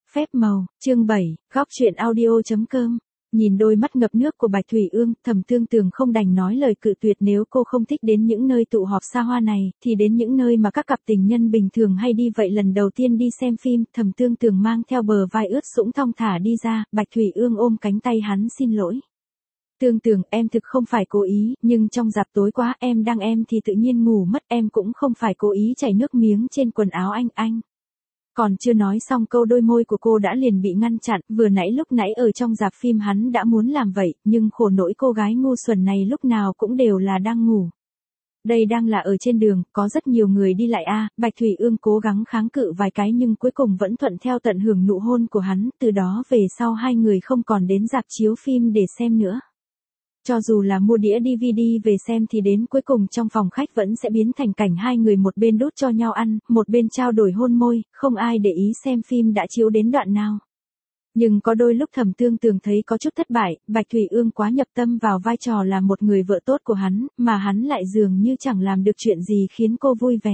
Phép màu, chương 7, góc truyện audio.com. Nhìn đôi mắt ngập nước của Bạch Thủy Ương, Thẩm Tương Tường không đành nói lời cự tuyệt. Nếu cô không thích đến những nơi tụ họp xa hoa này, thì đến những nơi mà các cặp tình nhân bình thường hay đi vậy. Lần đầu tiên đi xem phim, Thẩm Tương Tường mang theo bờ vai ướt sũng thong thả đi ra, Bạch Thủy Ương ôm cánh tay hắn xin lỗi. Tương Tường, em thực không phải cố ý, nhưng trong rạp tối quá em thì tự nhiên ngủ mất, em cũng không phải cố ý chảy nước miếng trên quần áo anh. Còn chưa nói xong câu đôi môi của cô đã liền bị ngăn chặn, lúc nãy ở trong rạp phim hắn đã muốn làm vậy, nhưng khổ nỗi cô gái ngu xuẩn này lúc nào cũng đều là đang ngủ. Đây đang là ở trên đường, có rất nhiều người đi lại Bạch Thủy Ương cố gắng kháng cự vài cái nhưng cuối cùng vẫn thuận theo tận hưởng nụ hôn của hắn, từ đó về sau hai người không còn đến rạp chiếu phim để xem nữa. Cho dù là mua đĩa DVD về xem thì đến cuối cùng trong phòng khách vẫn sẽ biến thành cảnh hai người một bên đút cho nhau ăn, một bên trao đổi hôn môi, không ai để ý xem phim đã chiếu đến đoạn nào. Nhưng có đôi lúc Thẩm Tương Tường thấy có chút thất bại, Bạch Thủy Ương quá nhập tâm vào vai trò là một người vợ tốt của hắn, mà hắn lại dường như chẳng làm được chuyện gì khiến cô vui vẻ.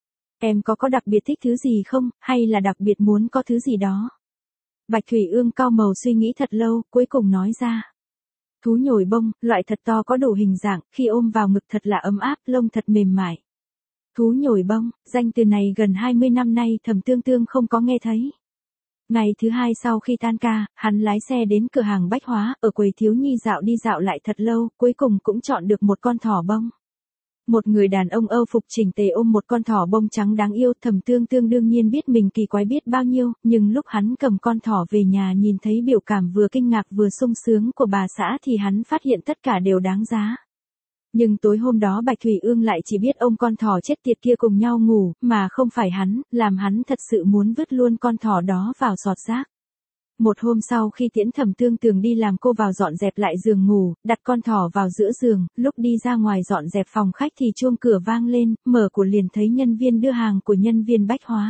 Em có đặc biệt thích thứ gì không, hay là đặc biệt muốn có thứ gì đó? Bạch Thủy Ương cau mày suy nghĩ thật lâu, cuối cùng nói ra. Thú nhồi bông, loại thật to có đủ hình dạng, khi ôm vào ngực thật là ấm áp, lông thật mềm mại. Thú nhồi bông, danh từ này gần 20 năm nay Thẩm Tương Tường không có nghe thấy. Ngày thứ hai sau khi tan ca, hắn lái xe đến cửa hàng bách hóa, ở quầy thiếu nhi dạo đi dạo lại thật lâu, cuối cùng cũng chọn được một con thỏ bông. Một người đàn ông Âu phục chỉnh tề ôm một con thỏ bông trắng đáng yêu, Thẩm Tương Tường đương nhiên biết mình kỳ quái biết bao nhiêu, nhưng lúc hắn cầm con thỏ về nhà nhìn thấy biểu cảm vừa kinh ngạc vừa sung sướng của bà xã thì hắn phát hiện tất cả đều đáng giá. Nhưng tối hôm đó Bạch Thủy Ương lại chỉ biết ôm con thỏ chết tiệt kia cùng nhau ngủ, mà không phải hắn, làm hắn thật sự muốn vứt luôn con thỏ đó vào giọt rác. Một hôm sau khi tiễn Thẩm Tương Tường đi làm cô vào dọn dẹp lại giường ngủ, đặt con thỏ vào giữa giường, lúc đi ra ngoài dọn dẹp phòng khách thì chuông cửa vang lên, mở cửa liền thấy nhân viên đưa hàng của nhân viên bách hóa.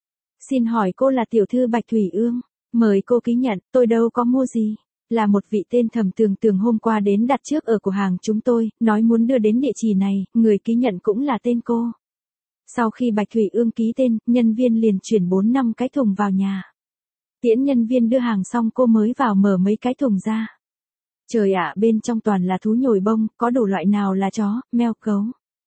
Xin hỏi cô là tiểu thư Bạch Thủy Ương, mời cô ký nhận, tôi đâu có mua gì. Là một vị tên Thẩm Tương Tường hôm qua đến đặt trước ở cửa hàng chúng tôi, nói muốn đưa đến địa chỉ này, người ký nhận cũng là tên cô. Sau khi Bạch Thủy Ương ký tên, nhân viên liền chuyển 4-5 cái thùng vào nhà. Tiễn nhân viên đưa hàng xong cô mới vào mở mấy cái thùng ra. Trời ạ, bên trong toàn là thú nhồi bông, có đủ loại nào là chó, mèo, gấu.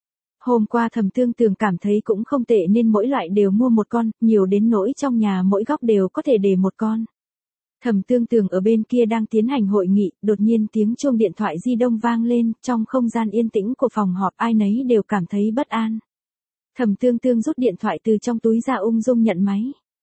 Hôm qua Thẩm Tương Tường cảm thấy cũng không tệ nên mỗi loại đều mua một con, nhiều đến nỗi trong nhà mỗi góc đều có thể để một con. Thẩm Tương Tường ở bên kia đang tiến hành hội nghị, đột nhiên tiếng chuông điện thoại di động vang lên, trong không gian yên tĩnh của phòng họp ai nấy đều cảm thấy bất an. Thẩm Tương Tường rút điện thoại từ trong túi ra ung dung nhận máy.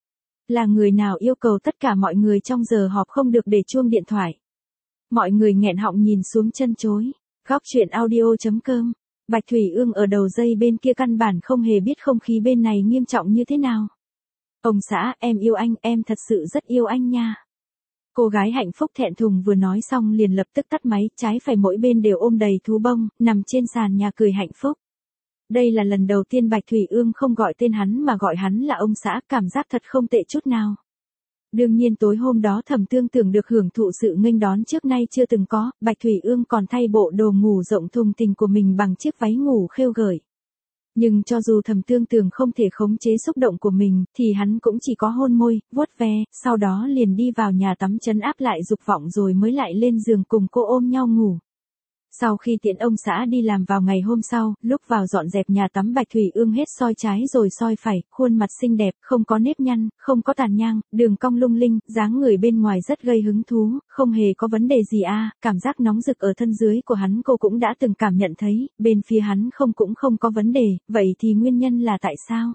Là người nào yêu cầu tất cả mọi người trong giờ họp không được để chuông điện thoại? Mọi người nghẹn họng nhìn xuống chân chối. Góc truyện audio.com. Bạch Thủy Ương ở đầu dây bên kia căn bản không hề biết không khí bên này nghiêm trọng như thế nào. Ông xã, em yêu anh, em thật sự rất yêu anh nha. Cô gái hạnh phúc thẹn thùng vừa nói xong liền lập tức tắt máy, trái phải mỗi bên đều ôm đầy thú bông, nằm trên sàn nhà cười hạnh phúc. Đây là lần đầu tiên Bạch Thủy Ương không gọi tên hắn mà gọi hắn là ông xã, cảm giác thật không tệ chút nào. Đương nhiên tối hôm đó Thẩm Tương Tường được hưởng thụ sự nghênh đón trước nay chưa từng có, Bạch Thủy Ương còn thay bộ đồ ngủ rộng thùng thình của mình bằng chiếc váy ngủ khêu gợi. Nhưng cho dù Thẩm Tương Tường không thể khống chế xúc động của mình, thì hắn cũng chỉ có hôn môi, vuốt ve, sau đó liền đi vào nhà tắm trấn áp lại dục vọng rồi mới lại lên giường cùng cô ôm nhau ngủ. Sau khi tiễn ông xã đi làm vào ngày hôm sau, lúc vào dọn dẹp nhà tắm Bạch Thủy Ương hết soi trái rồi soi phải, khuôn mặt xinh đẹp, không có nếp nhăn, không có tàn nhang, đường cong lung linh, dáng người bên ngoài rất gây hứng thú, không hề có vấn đề gì cảm giác nóng rực ở thân dưới của hắn cô cũng đã từng cảm nhận thấy, bên phía hắn cũng không có vấn đề, vậy thì nguyên nhân là tại sao?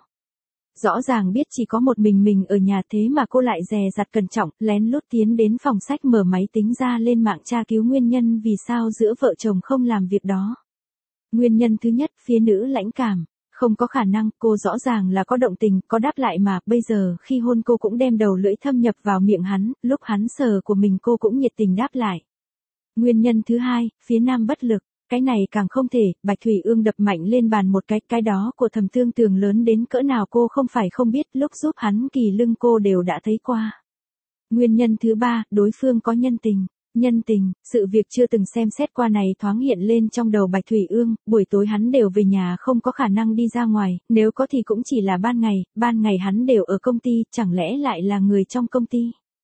Rõ ràng biết chỉ có một mình ở nhà thế mà cô lại dè dặt cẩn trọng, lén lút tiến đến phòng sách mở máy tính ra lên mạng tra cứu nguyên nhân vì sao giữa vợ chồng không làm việc đó. Nguyên nhân thứ nhất, phía nữ lãnh cảm. Không có khả năng, cô rõ ràng là có động tình, có đáp lại mà, bây giờ khi hôn cô cũng đem đầu lưỡi thâm nhập vào miệng hắn, lúc hắn sờ của mình cô cũng nhiệt tình đáp lại. Nguyên nhân thứ hai, phía nam bất lực. Cái này càng không thể, Bạch Thủy Ương đập mạnh lên bàn một cái đó của Thẩm Tương Tường lớn đến cỡ nào cô không phải không biết, lúc giúp hắn kỳ lưng cô đều đã thấy qua. Nguyên nhân thứ ba, đối phương có nhân tình. Nhân tình, sự việc chưa từng xem xét qua này thoáng hiện lên trong đầu Bạch Thủy Ương, buổi tối hắn đều về nhà không có khả năng đi ra ngoài, nếu có thì cũng chỉ là ban ngày hắn đều ở công ty, chẳng lẽ lại là người trong công ty.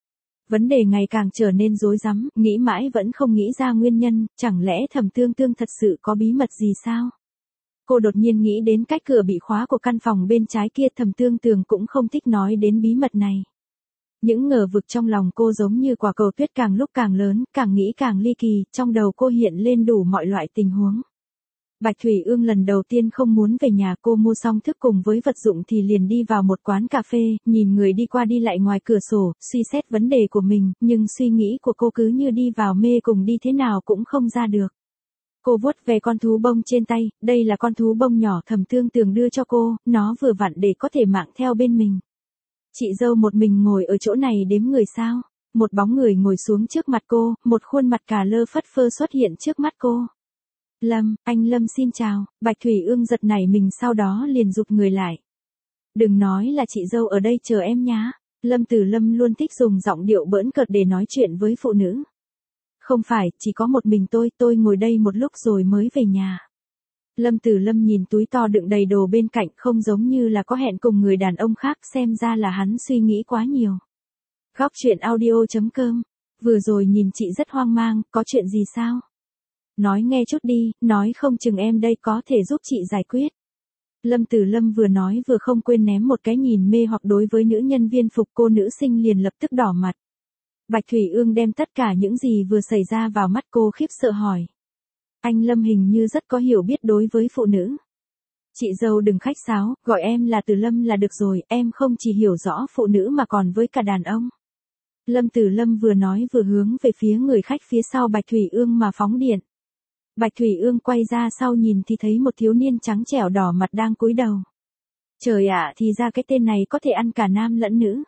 Vấn đề ngày càng trở nên rối rắm, nghĩ mãi vẫn không nghĩ ra nguyên nhân, chẳng lẽ Thẩm Tương Tương thật sự có bí mật gì sao? Cô đột nhiên nghĩ đến cách cửa bị khóa của căn phòng bên trái kia, Thẩm Tương Tương cũng không thích nói đến bí mật này. Những ngờ vực trong lòng cô giống như quả cầu tuyết càng lúc càng lớn, càng nghĩ càng ly kỳ, trong đầu cô hiện lên đủ mọi loại tình huống. Bạch Thủy Ương lần đầu tiên không muốn về nhà, cô mua xong thức cùng với vật dụng thì liền đi vào một quán cà phê, nhìn người đi qua đi lại ngoài cửa sổ, suy xét vấn đề của mình, nhưng suy nghĩ của cô cứ như đi vào mê cùng đi thế nào cũng không ra được. Cô vuốt về con thú bông trên tay, đây là con thú bông nhỏ Thẩm Tương Tương đưa cho cô, nó vừa vặn để có thể mạng theo bên mình. Chị dâu một mình ngồi ở chỗ này đếm người sao? Một bóng người ngồi xuống trước mặt cô, một khuôn mặt cà lơ phất phơ xuất hiện trước mắt cô. Lâm, anh Lâm xin chào, Bạch Thủy Ương giật nảy mình sau đó liền rụt người lại. Đừng nói là chị dâu ở đây chờ em nhá. Lâm Tử Lâm luôn thích dùng giọng điệu bỡn cợt để nói chuyện với phụ nữ. Không phải, chỉ có một mình tôi ngồi đây một lúc rồi mới về nhà. Lâm Tử Lâm nhìn túi to đựng đầy đồ bên cạnh, không giống như là có hẹn cùng người đàn ông khác, xem ra là hắn suy nghĩ quá nhiều. Góc truyện audio.com, vừa rồi nhìn chị rất hoang mang, có chuyện gì sao? Nói nghe chút đi, nói không chừng em đây có thể giúp chị giải quyết. Lâm Tử Lâm vừa nói vừa không quên ném một cái nhìn mê hoặc đối với nữ nhân viên phục, cô nữ sinh liền lập tức đỏ mặt. Bạch Thủy Ương đem tất cả những gì vừa xảy ra vào mắt cô, khiếp sợ hỏi. Anh Lâm hình như rất có hiểu biết đối với phụ nữ. Chị dâu đừng khách sáo, gọi em là Tử Lâm là được rồi, em không chỉ hiểu rõ phụ nữ mà còn với cả đàn ông. Lâm Tử Lâm vừa nói vừa hướng về phía người khách phía sau Bạch Thủy Ương mà phóng điện. Bạch Thủy Ương quay ra sau nhìn thì thấy một thiếu niên trắng trẻo đỏ mặt đang cúi đầu. Trời ạ, thì ra cái tên này có thể ăn cả nam lẫn nữ.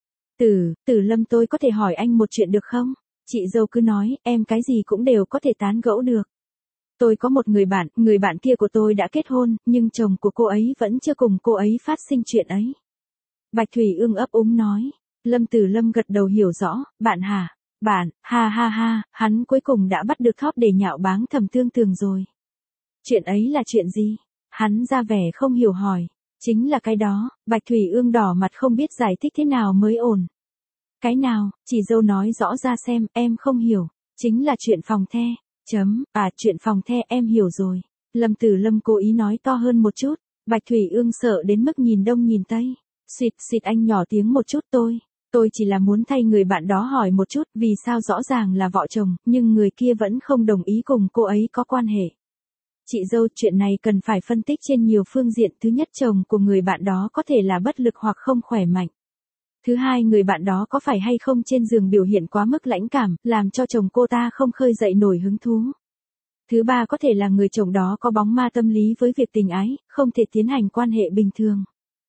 Tử Lâm, tôi có thể hỏi anh một chuyện được không? Chị dâu cứ nói, em cái gì cũng đều có thể tán gẫu được. Tôi có một người bạn kia của tôi đã kết hôn, nhưng chồng của cô ấy vẫn chưa cùng cô ấy phát sinh chuyện ấy. Bạch Thủy Ương ấp úng nói. Lâm Tử Lâm gật đầu hiểu rõ, bạn hả? Bạn, ha, hắn cuối cùng đã bắt được thóp để nhạo báng Thẩm Tương Tương rồi. Chuyện ấy là chuyện gì? Hắn ra vẻ không hiểu hỏi. Chính là cái đó, Bạch Thủy Ương đỏ mặt không biết giải thích thế nào mới ổn. Cái nào, chị dâu nói rõ ra xem, em không hiểu. Chính là chuyện phòng the. Chuyện phòng the em hiểu rồi. Lâm Tử Lâm cố ý nói to hơn một chút. Bạch Thủy Ương sợ đến mức nhìn đông nhìn tây. Xịt anh nhỏ tiếng một chút tôi chỉ là muốn thay người bạn đó hỏi một chút, vì sao rõ ràng là vợ chồng, nhưng người kia vẫn không đồng ý cùng cô ấy có quan hệ. Chị dâu, chuyện này cần phải phân tích trên nhiều phương diện. Thứ nhất, chồng của người bạn đó có thể là bất lực hoặc không khỏe mạnh. Thứ hai, người bạn đó có phải hay không trên giường biểu hiện quá mức lãnh cảm, làm cho chồng cô ta không khơi dậy nổi hứng thú. Thứ ba, có thể là người chồng đó có bóng ma tâm lý với việc tình ái, không thể tiến hành quan hệ bình thường.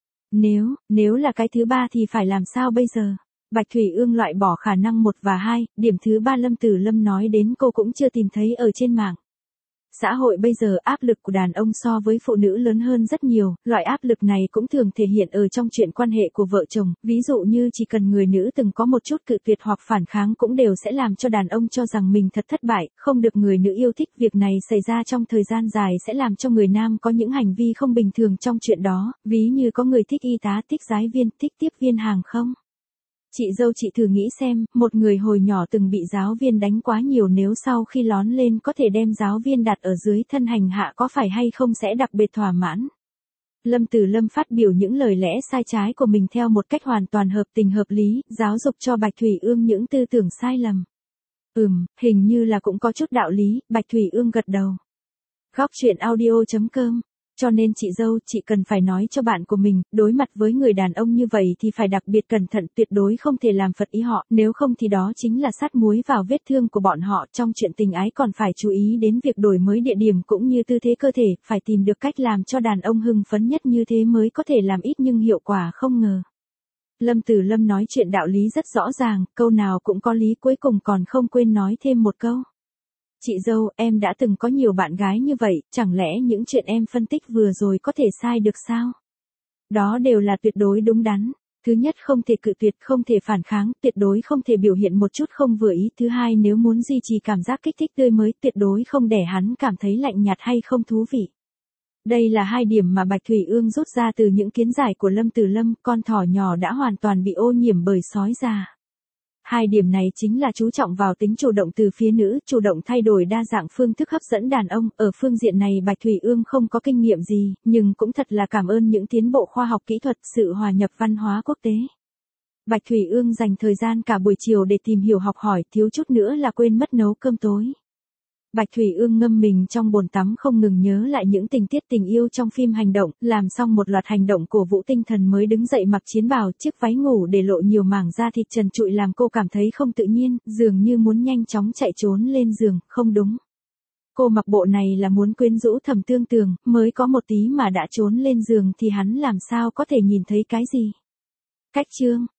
Nếu là cái thứ ba thì phải làm sao bây giờ? Bạch Thủy Ương loại bỏ khả năng 1 và 2, điểm thứ ba Lâm Tử Lâm nói đến cô cũng chưa tìm thấy ở trên mạng. Xã hội bây giờ áp lực của đàn ông so với phụ nữ lớn hơn rất nhiều, loại áp lực này cũng thường thể hiện ở trong chuyện quan hệ của vợ chồng, ví dụ như chỉ cần người nữ từng có một chút cự tuyệt hoặc phản kháng cũng đều sẽ làm cho đàn ông cho rằng mình thật thất bại, không được người nữ yêu thích. Việc này xảy ra trong thời gian dài sẽ làm cho người nam có những hành vi không bình thường trong chuyện đó, ví như có người thích y tá, thích giáo viên, thích tiếp viên hàng không. Chị dâu, chị thử nghĩ xem, một người hồi nhỏ từng bị giáo viên đánh quá nhiều, nếu sau khi lớn lên có thể đem giáo viên đặt ở dưới thân hành hạ, có phải hay không sẽ đặc biệt thỏa mãn. Lâm Tử Lâm phát biểu những lời lẽ sai trái của mình theo một cách hoàn toàn hợp tình hợp lý, giáo dục cho Bạch Thủy Ương những tư tưởng sai lầm. Hình như là cũng có chút đạo lý. Bạch Thủy Ương gật đầu. Góc truyện audio.com. Cho nên chị dâu, chị cần phải nói cho bạn của mình, đối mặt với người đàn ông như vậy thì phải đặc biệt cẩn thận, tuyệt đối không thể làm phật ý họ, nếu không thì đó chính là sát muối vào vết thương của bọn họ. Trong chuyện tình ái còn phải chú ý đến việc đổi mới địa điểm cũng như tư thế cơ thể, phải tìm được cách làm cho đàn ông hưng phấn nhất, như thế mới có thể làm ít nhưng hiệu quả không ngờ. Lâm Tử Lâm nói chuyện đạo lý rất rõ ràng, câu nào cũng có lý, cuối cùng còn không quên nói thêm một câu. Chị dâu, em đã từng có nhiều bạn gái như vậy, chẳng lẽ những chuyện em phân tích vừa rồi có thể sai được sao? Đó đều là tuyệt đối đúng đắn. Thứ nhất không thể cự tuyệt, không thể phản kháng, tuyệt đối không thể biểu hiện một chút không vừa ý. Thứ hai nếu muốn duy trì cảm giác kích thích tươi mới, tuyệt đối không để hắn cảm thấy lạnh nhạt hay không thú vị. Đây là 2 điểm mà Bạch Thủy Ương rút ra từ những kiến giải của Lâm Tử Lâm, con thỏ nhỏ đã hoàn toàn bị ô nhiễm bởi sói già. 2 điểm này chính là chú trọng vào tính chủ động từ phía nữ, chủ động thay đổi đa dạng phương thức hấp dẫn đàn ông. Ở phương diện này Bạch Thủy Ương không có kinh nghiệm gì, nhưng cũng thật là cảm ơn những tiến bộ khoa học kỹ thuật, sự hòa nhập văn hóa quốc tế. Bạch Thủy Ương dành thời gian cả buổi chiều để tìm hiểu học hỏi, thiếu chút nữa là quên mất nấu cơm tối. Bạch Thủy Ương ngâm mình trong bồn tắm không ngừng nhớ lại những tình tiết tình yêu trong phim hành động, làm xong một loạt hành động cổ vũ tinh thần mới đứng dậy mặc chiến bào, chiếc váy ngủ để lộ nhiều mảng da thịt trần trụi làm cô cảm thấy không tự nhiên, dường như muốn nhanh chóng chạy trốn lên giường, không đúng. Cô mặc bộ này là muốn quyến rũ Thẩm Tương Tường, mới có một tí mà đã trốn lên giường thì hắn làm sao có thể nhìn thấy cái gì. Cách chương